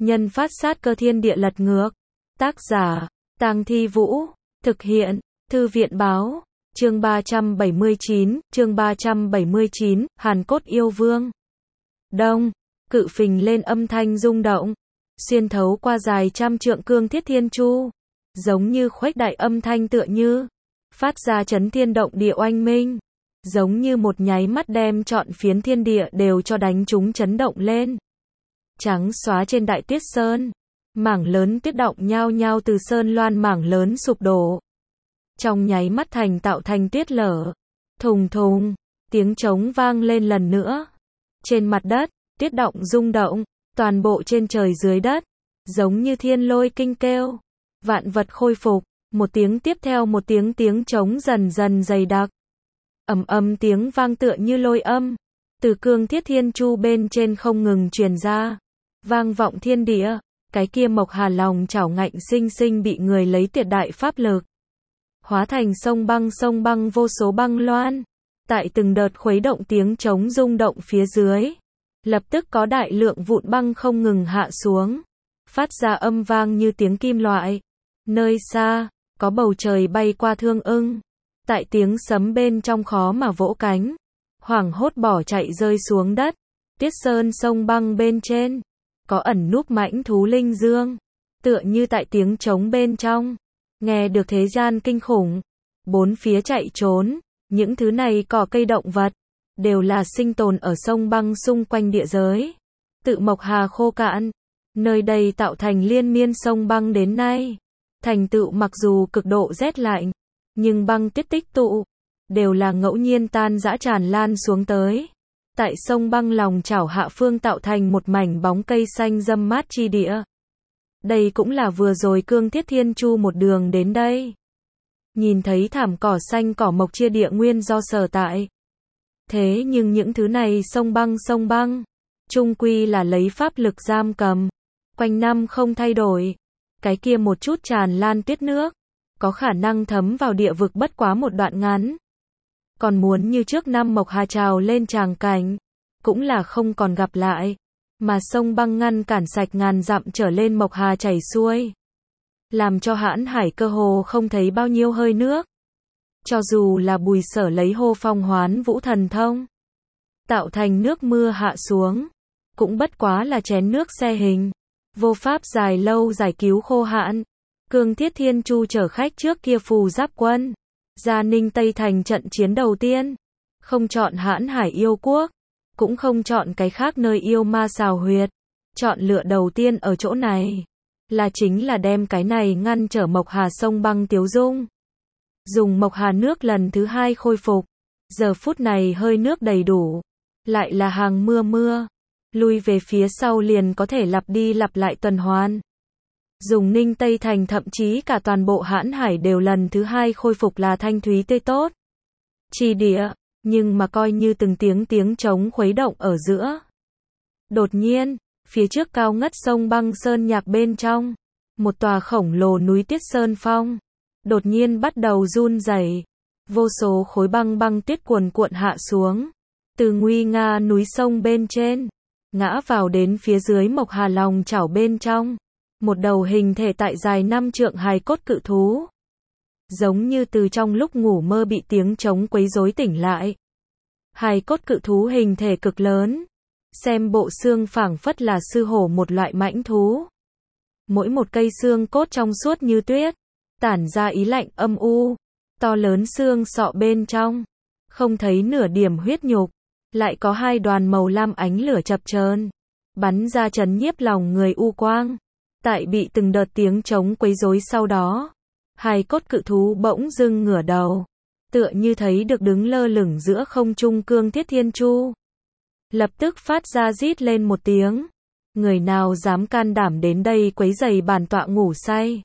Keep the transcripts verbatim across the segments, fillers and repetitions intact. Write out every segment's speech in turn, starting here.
Nhân phát sát cơ thiên địa lật ngược. Tác giả, Tang Thi Vũ. Thực hiện, Thư viện báo. Chương ba trăm bảy mươi chín, chương ba trăm bảy mươi chín, Hàn Cốt Yêu Vương. Đông, cự phình lên âm thanh rung động, xuyên thấu qua dài trăm trượng cương thiết thiên chu, giống như khuếch đại âm thanh tựa như phát ra chấn thiên động địa oanh minh, giống như một nháy mắt đem trọn phiến thiên địa đều cho đánh chúng chấn động lên. Trắng xóa trên đại tuyết sơn, mảng lớn tuyết động nhao nhao từ sơn loan mảng lớn sụp đổ, trong nháy mắt thành tạo thành tuyết lở. Thùng thùng, tiếng trống vang lên lần nữa. Trên mặt đất, tuyết động rung động, toàn bộ trên trời dưới đất, giống như thiên lôi kinh kêu. Vạn vật khôi phục, một tiếng tiếp theo một tiếng tiếng trống dần dần dày đặc. Ầm ầm tiếng vang tựa như lôi âm, từ cương thiết thiên chu bên trên không ngừng truyền ra, vang vọng thiên địa. Cái kia Mộc Hà lòng chảo ngạnh sinh sinh bị người lấy tuyệt đại pháp lực hóa thành sông băng sông băng vô số băng loan. Tại từng đợt khuấy động tiếng trống rung động phía dưới, lập tức có đại lượng vụn băng không ngừng hạ xuống, phát ra âm vang như tiếng kim loại. Nơi xa, có bầu trời bay qua thương ưng, tại tiếng sấm bên trong khó mà vỗ cánh, hoảng hốt bỏ chạy rơi xuống đất. Tuyết sơn sông băng bên trên, có ẩn núp mãnh thú linh dương, tựa như tại tiếng trống bên trong, nghe được thế gian kinh khủng, bốn phía chạy trốn. Những thứ này cỏ cây động vật, đều là sinh tồn ở sông băng xung quanh địa giới. Tự Mộc Hà khô cạn, nơi đây tạo thành liên miên sông băng đến nay. Thành tựu mặc dù cực độ rét lạnh, nhưng băng tuyết tích tụ, đều là ngẫu nhiên tan rã tràn lan xuống tới. Tại sông băng lòng chảo hạ phương tạo thành một mảnh bóng cây xanh râm mát chi địa. Đây cũng là vừa rồi cương thiết thiên chu một đường đến đây. Nhìn thấy thảm cỏ xanh cỏ mộc chia địa nguyên do sở tại. Thế nhưng những thứ này sông băng sông băng, chung quy là lấy pháp lực giam cầm, quanh năm không thay đổi. Cái kia một chút tràn lan tuyết nước, có khả năng thấm vào địa vực bất quá một đoạn ngắn. Còn muốn như trước năm Mộc Hà trào lên tràng cảnh, cũng là không còn gặp lại. Mà sông băng ngăn cản sạch ngàn dặm trở lên Mộc Hà chảy xuôi, làm cho hãn hải cơ hồ không thấy bao nhiêu hơi nước. Cho dù là Bùi Sở lấy hô phong hoán vũ thần thông, tạo thành nước mưa hạ xuống, cũng bất quá là chén nước xe hình, vô pháp dài lâu giải cứu khô hạn. Cương thiết thiên chu chở khách trước kia phù giáp quân, Gia Ninh Tây thành trận chiến đầu tiên, không chọn hãn hải yêu quốc, cũng không chọn cái khác nơi yêu ma xào huyệt, chọn lựa đầu tiên ở chỗ này, là chính là đem cái này ngăn trở Mộc Hà sông băng tiếu dung. Dùng Mộc Hà nước lần thứ hai khôi phục, giờ phút này hơi nước đầy đủ, lại là hàng mưa mưa, lui về phía sau liền có thể lặp đi lặp lại tuần hoàn. Dùng Ninh Tây thành thậm chí cả toàn bộ hãn hải đều lần thứ hai khôi phục là thanh thúy tươi tốt chi địa, nhưng mà coi như từng tiếng tiếng trống khuấy động ở giữa. Đột nhiên, phía trước cao ngất sông băng sơn nhạc bên trong, một tòa khổng lồ núi tuyết sơn phong, đột nhiên bắt đầu run rẩy, vô số khối băng băng tuyết cuồn cuộn hạ xuống, từ nguy nga núi sông bên trên, ngã vào đến phía dưới Mộc Hà lòng chảo bên trong, một đầu hình thể tại dài năm trượng hài cốt cự thú. Giống như từ trong lúc ngủ mơ bị tiếng trống quấy rối tỉnh lại. Hài cốt cự thú hình thể cực lớn, xem bộ xương phảng phất là sư hổ một loại mãnh thú. Mỗi một cây xương cốt trong suốt như tuyết, tản ra ý lạnh âm u, to lớn xương sọ bên trong, không thấy nửa điểm huyết nhục, lại có hai đoàn màu lam ánh lửa chập chờn, bắn ra chấn nhiếp lòng người u quang. Tại bị từng đợt tiếng trống quấy rối sau đó, hài cốt cự thú bỗng dưng ngửa đầu, tựa như thấy được đứng lơ lửng giữa không trung cương thiết thiên chu. Lập tức phát ra rít lên một tiếng. Người nào dám can đảm đến đây quấy rầy bản tọa ngủ say.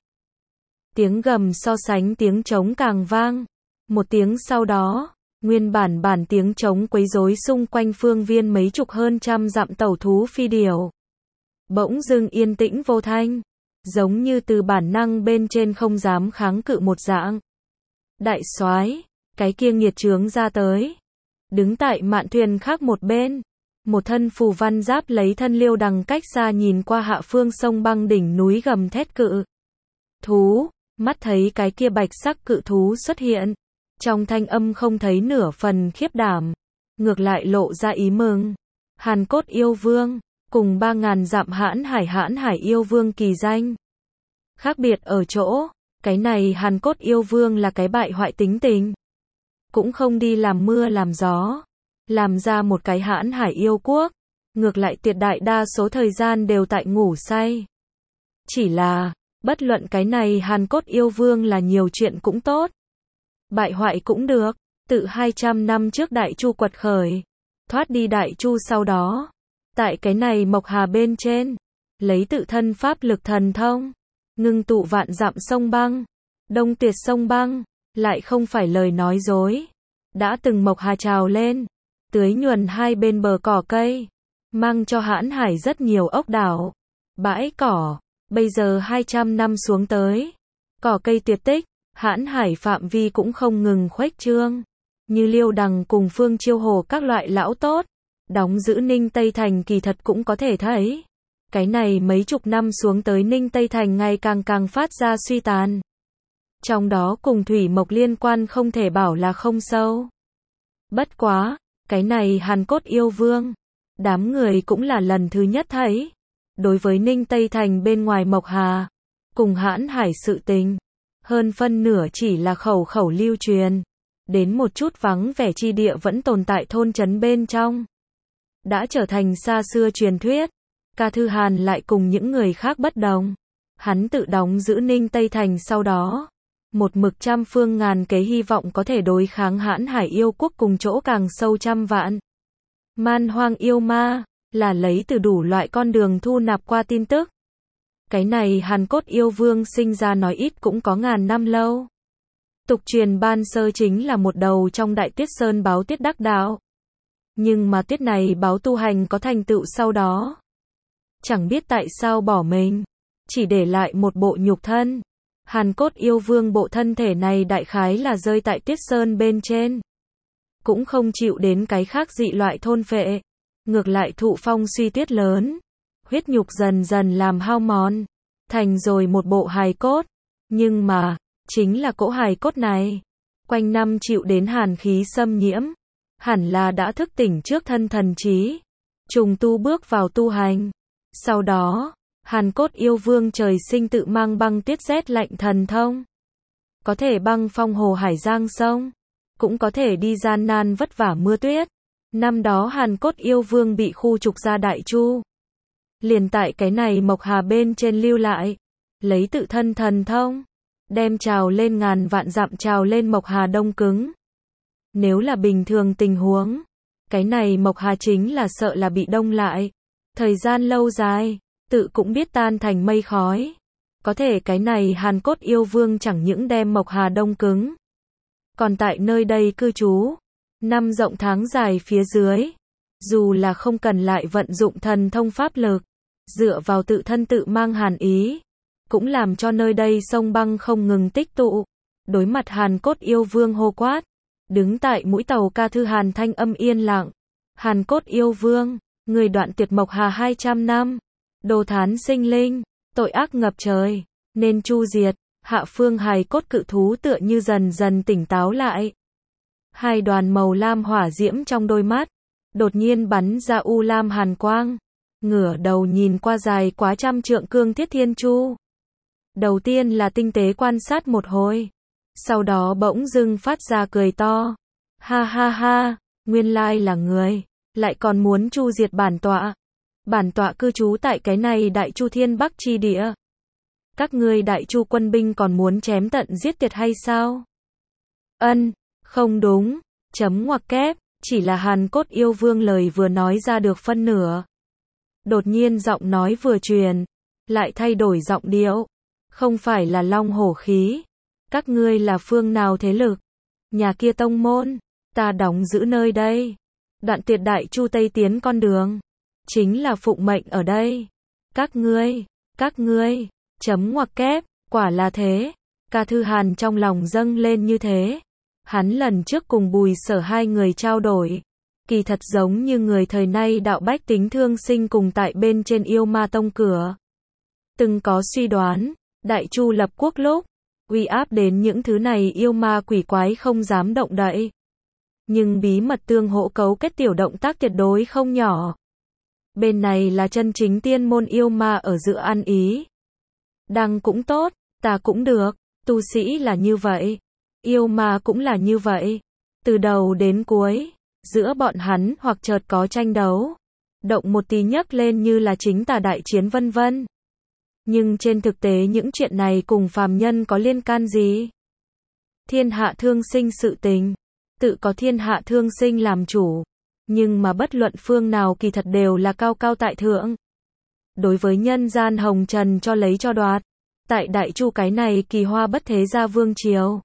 Tiếng gầm so sánh tiếng trống càng vang. Một tiếng sau đó, nguyên bản bản tiếng trống quấy rối xung quanh phương viên mấy chục hơn trăm dặm tẩu thú phi điểu. Bỗng dưng yên tĩnh vô thanh, giống như từ bản năng bên trên không dám kháng cự một dạng. Đại soái, cái kia nghiệt chướng ra tới. Đứng tại mạn thuyền khác một bên, Một thân phù văn giáp lấy thân Liêu Đằng cách xa nhìn qua hạ phương sông băng đỉnh núi gầm thét cự thú, mắt thấy cái kia bạch sắc cự thú xuất hiện, trong thanh âm không thấy nửa phần khiếp đảm, ngược lại lộ ra ý mừng. Hàn Cốt Yêu Vương, cùng ba ngàn dặm Hãn Hải Hãn Hải Yêu Vương kỳ danh. Khác biệt ở chỗ, cái này Hàn Cốt Yêu Vương là cái bại hoại tính tình, cũng không đi làm mưa làm gió, làm ra một cái Hãn Hải yêu quốc, ngược lại tuyệt đại đa số thời gian đều tại ngủ say. Chỉ là, bất luận cái này Hàn Cốt Yêu Vương là nhiều chuyện cũng tốt, bại hoại cũng được, tự hai trăm năm trước Đại Chu quật khởi, thoát đi Đại Chu sau đó, tại cái này Mộc Hà bên trên, lấy tự thân pháp lực thần thông, ngưng tụ vạn dặm sông băng, đông tuyệt sông băng, lại không phải lời nói dối, đã từng Mộc Hà trào lên, tưới nhuần hai bên bờ cỏ cây, mang cho Hãn Hải rất nhiều ốc đảo, bãi cỏ, bây giờ hai trăm năm xuống tới, cỏ cây tuyệt tích, Hãn Hải phạm vi cũng không ngừng khuếch trương, như Liêu Đằng cùng Phương Chiêu Hồ các loại lão tốt, đóng giữ Ninh Tây Thành kỳ thật cũng có thể thấy. Cái này mấy chục năm xuống tới Ninh Tây Thành ngày càng càng phát ra suy tàn. Trong đó cùng thủy mộc liên quan không thể bảo là không sâu. Bất quá, cái này Hàn Cốt Yêu Vương, đám người cũng là lần thứ nhất thấy. Đối với Ninh Tây Thành bên ngoài Mộc Hà, cùng Hãn Hải sự tình, hơn phân nửa chỉ là khẩu khẩu lưu truyền, đến một chút vắng vẻ chi địa vẫn tồn tại thôn trấn bên trong. Đã trở thành xa xưa truyền thuyết. Ca Thư Hàn lại cùng những người khác bất đồng. Hắn tự đóng giữ Ninh Tây Thành sau đó, một mực trăm phương ngàn kế hy vọng có thể đối kháng Hãn Hải yêu quốc cùng chỗ càng sâu trăm vạn. Man hoang yêu ma, là lấy từ đủ loại con đường thu nạp qua tin tức. Cái này Hàn Cốt Yêu Vương sinh ra nói ít cũng có ngàn năm lâu. Tục truyền ban sơ chính là một đầu trong đại Tuyết Sơn báo Tiết đắc đạo. Nhưng mà Tiết này báo tu hành có thành tựu sau đó, chẳng biết tại sao bỏ mình, chỉ để lại một bộ nhục thân. Hàn Cốt Yêu Vương bộ thân thể này đại khái là rơi tại Tuyết Sơn bên trên, cũng không chịu đến cái khác dị loại thôn phệ, ngược lại thụ phong suy tuyết lớn, huyết nhục dần dần làm hao mòn, thành rồi một bộ hài cốt. Nhưng mà, chính là cỗ hài cốt này, quanh năm chịu đến hàn khí xâm nhiễm, hẳn là đã thức tỉnh trước thân thần trí, trùng tu bước vào tu hành. Sau đó, Hàn Cốt Yêu Vương trời sinh tự mang băng tuyết rét lạnh thần thông, có thể băng phong hồ hải giang sông, cũng có thể đi gian nan vất vả mưa tuyết. Năm đó Hàn Cốt Yêu Vương bị khu trục ra Đại Chu, liền tại cái này Mộc Hà bên trên lưu lại, lấy tự thân thần thông, đem trào lên ngàn vạn dặm trào lên Mộc Hà đông cứng. Nếu là bình thường tình huống, cái này Mộc Hà chính là sợ là bị đông lại, thời gian lâu dài, tự cũng biết tan thành mây khói. Có thể cái này Hàn Cốt Yêu Vương chẳng những đem Mộc Hà đông cứng, còn tại nơi đây cư trú, năm rộng tháng dài phía dưới, dù là không cần lại vận dụng thần thông pháp lực, dựa vào tự thân tự mang hàn ý, cũng làm cho nơi đây sông băng không ngừng tích tụ. Đối mặt Hàn Cốt Yêu Vương hô quát, đứng tại mũi tàu Ca Thư Hàn thanh âm yên lặng. Hàn Cốt Yêu Vương, người đoạn tuyệt Mộc Hà hai trăm năm, đồ thán sinh linh, tội ác ngập trời, nên chu diệt. Hạ phương hài cốt cự thú tựa như dần dần tỉnh táo lại. Hai đoàn màu lam hỏa diễm trong đôi mắt, đột nhiên bắn ra u lam hàn quang, ngửa đầu nhìn qua dài quá trăm trượng cương thiết thiên chu. Đầu tiên là tinh tế quan sát một hồi, sau đó bỗng dưng phát ra cười to. Ha ha ha, nguyên lai là người, lại còn muốn chu diệt bản tọa. Bản tọa cư trú tại cái này Đại Chu Thiên Bắc chi địa. Các ngươi Đại Chu quân binh còn muốn chém tận giết tuyệt hay sao? Ân, không đúng, chấm ngoặc kép, chỉ là Hàn Cốt Yêu Vương lời vừa nói ra được phân nửa. Đột nhiên giọng nói vừa truyền, lại thay đổi giọng điệu. Không phải là long hổ khí. Các ngươi là phương nào thế lực? Nhà kia tông môn, ta đóng giữ nơi đây. Đoạn tuyệt Đại Chu Tây tiến con đường, chính là phụng mệnh ở đây. Các ngươi, các ngươi, chấm ngoặc kép, quả là thế. Ca Thư Hàn trong lòng dâng lên như thế. Hắn lần trước cùng Bùi Sở hai người trao đổi, Kỳ thật giống như người thời nay đạo bách tính thương sinh cùng tại bên trên yêu ma tông cửa. Từng có suy đoán, Đại Chu lập quốc lúc, uy áp đến những thứ này yêu ma quỷ quái không dám động đậy. Nhưng bí mật tương hỗ cấu kết tiểu động tác tuyệt đối không nhỏ. Bên này là chân chính tiên môn yêu ma ở giữa ăn ý. Đăng cũng tốt, ta cũng được, tu sĩ là như vậy. Yêu ma cũng là như vậy. Từ đầu đến cuối, giữa bọn hắn hoặc chợt có tranh đấu. Động một tí nhấc lên như là chính tà đại chiến vân vân. Nhưng trên thực tế những chuyện này cùng phàm nhân có liên can gì? Thiên hạ thương sinh sự tình. Tự có thiên hạ thương sinh làm chủ. Nhưng mà bất luận phương nào kỳ thật đều là cao cao tại thượng. Đối với nhân gian hồng trần cho lấy cho đoạt. Tại Đại Chu cái này kỳ hoa bất thế gia vương triều.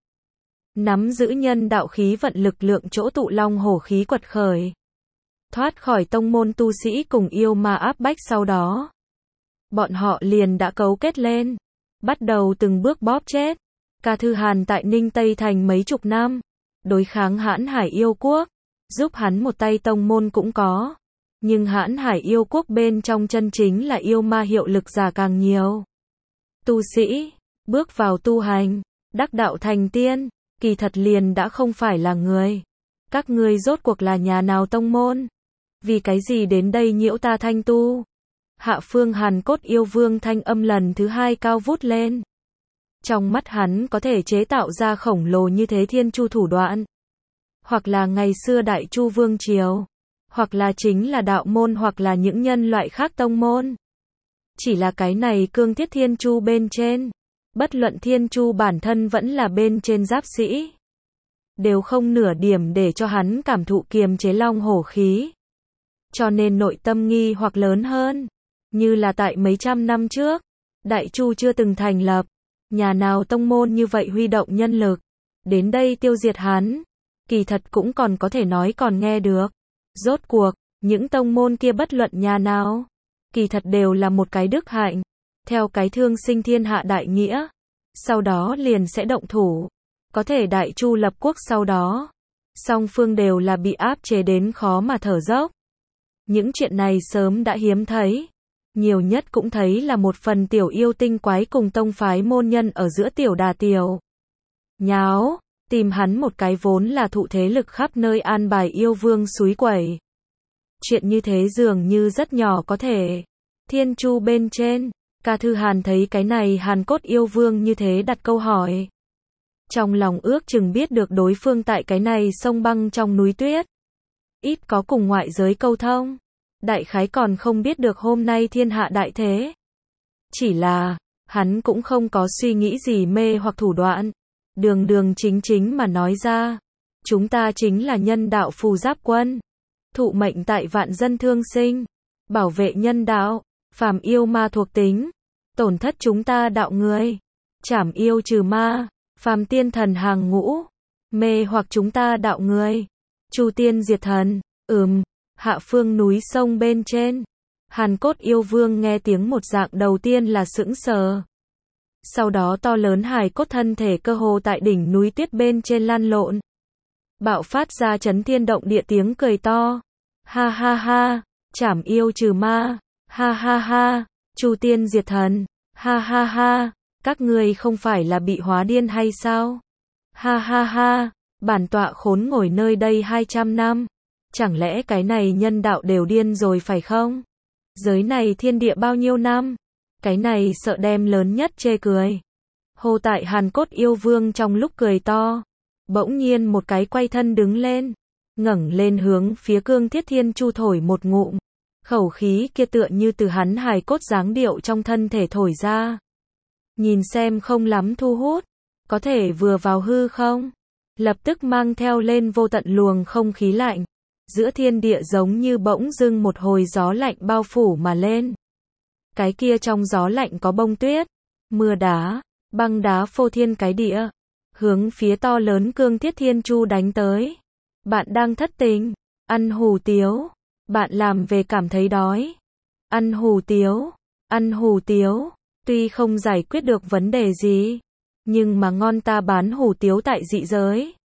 Nắm giữ nhân đạo khí vận lực lượng chỗ tụ long hổ khí quật khởi. Thoát khỏi tông môn tu sĩ cùng yêu ma áp bách sau đó. Bọn họ liền đã cấu kết lên. Bắt đầu từng bước bóp chết. Ca Thư Hàn tại Ninh Tây Thành mấy chục năm. Đối kháng Hãn Hải yêu quốc. Giúp hắn một tay tông môn cũng có. Nhưng Hãn Hải yêu quốc bên trong chân chính là yêu ma hiệu lực giả càng nhiều. Tu sĩ, bước vào tu hành, đắc đạo thành tiên, kỳ thật liền đã không phải là người. Các ngươi rốt cuộc là nhà nào tông môn? Vì cái gì đến đây nhiễu ta thanh tu? Hạ phương Hàn Cốt yêu vương thanh âm lần thứ hai cao vút lên. Trong mắt hắn có thể chế tạo ra khổng lồ như thế thiên chu thủ đoạn. Hoặc là ngày xưa Đại Chu vương triều. Hoặc là chính là đạo môn hoặc là những nhân loại khác tông môn. Chỉ là cái này cương thiết thiên chu bên trên. Bất luận thiên chu bản thân vẫn là bên trên giáp sĩ. Đều không nửa điểm để cho hắn cảm thụ kiềm chế long hổ khí. Cho nên nội tâm nghi hoặc lớn hơn. Như là tại mấy trăm năm trước. Đại Chu chưa từng thành lập. Nhà nào tông môn như vậy huy động nhân lực. Đến đây tiêu diệt hắn. Kỳ thật cũng còn có thể nói còn nghe được. Rốt cuộc, những tông môn kia bất luận nhà nào. Kỳ thật đều là một cái đức hạnh. Theo cái thương sinh thiên hạ đại nghĩa. Sau đó liền sẽ động thủ. Có thể Đại Chu lập quốc sau đó. Song phương đều là bị áp chế đến khó mà thở dốc. Những chuyện này sớm đã hiếm thấy. Nhiều nhất cũng thấy là một phần tiểu yêu tinh quái cùng tông phái môn nhân ở giữa tiểu đà tiểu. Nháo, tìm hắn một cái vốn là thụ thế lực khắp nơi an bài yêu vương suối quẩy. Chuyện như thế dường như rất nhỏ có thể. Thiên Chu bên trên, Ca Thư Hàn thấy cái này Hàn Cốt yêu vương như thế đặt câu hỏi. Trong lòng ước chừng biết được đối phương tại cái này sông băng trong núi tuyết. Ít có cùng ngoại giới câu thông. Đại khái còn không biết được hôm nay thiên hạ đại thế. Chỉ là, hắn cũng không có suy nghĩ gì mê hoặc thủ đoạn. Đường đường chính chính mà nói ra. Chúng ta chính là nhân đạo phù giáp quân. Thụ mệnh tại vạn dân thương sinh. Bảo vệ nhân đạo. Phàm yêu ma thuộc tính. Tổn thất chúng ta đạo người. Trảm yêu trừ ma. Phàm tiên thần hàng ngũ. Mê hoặc chúng ta đạo người. Chu tiên diệt thần. Ừm. Hạ phương núi sông bên trên. Hàn Cốt yêu vương nghe tiếng một dạng đầu tiên là sững sờ. Sau đó to lớn hài cốt thân thể cơ hồ tại đỉnh núi tuyết bên trên lăn lộn. Bạo phát ra chấn thiên động địa tiếng cười to. Ha ha ha, trảm yêu trừ ma. Ha ha ha, Chu tiên diệt thần. Ha ha ha, các ngươi không phải là bị hóa điên hay sao? Ha ha ha, bản tọa khốn ngồi nơi đây hai trăm năm. Chẳng lẽ cái này nhân đạo đều điên rồi phải không? Giới này thiên địa bao nhiêu năm? Cái này sợ đem lớn nhất chê cười. Hồ tại Hàn Cốt yêu vương trong lúc cười to. Bỗng nhiên một cái quay thân đứng lên. Ngẩng lên hướng phía cương thiết thiên chu thổi một ngụm. Khẩu khí kia tựa như từ hắn hài cốt dáng điệu trong thân thể thổi ra. Nhìn xem không lắm thu hút. Có thể vừa vào hư không? Lập tức mang theo lên vô tận luồng không khí lạnh. Giữa thiên địa giống như bỗng dưng một hồi gió lạnh bao phủ mà lên. Cái kia trong gió lạnh có bông tuyết, mưa đá, băng đá phô thiên cái địa. Hướng phía to lớn cương thiết thiên chu đánh tới. Bạn đang thất tình, ăn hủ tiếu. Bạn làm về cảm thấy đói. Ăn hủ tiếu, ăn hủ tiếu. Tuy không giải quyết được vấn đề gì, nhưng mà ngon ta bán hủ tiếu tại dị giới.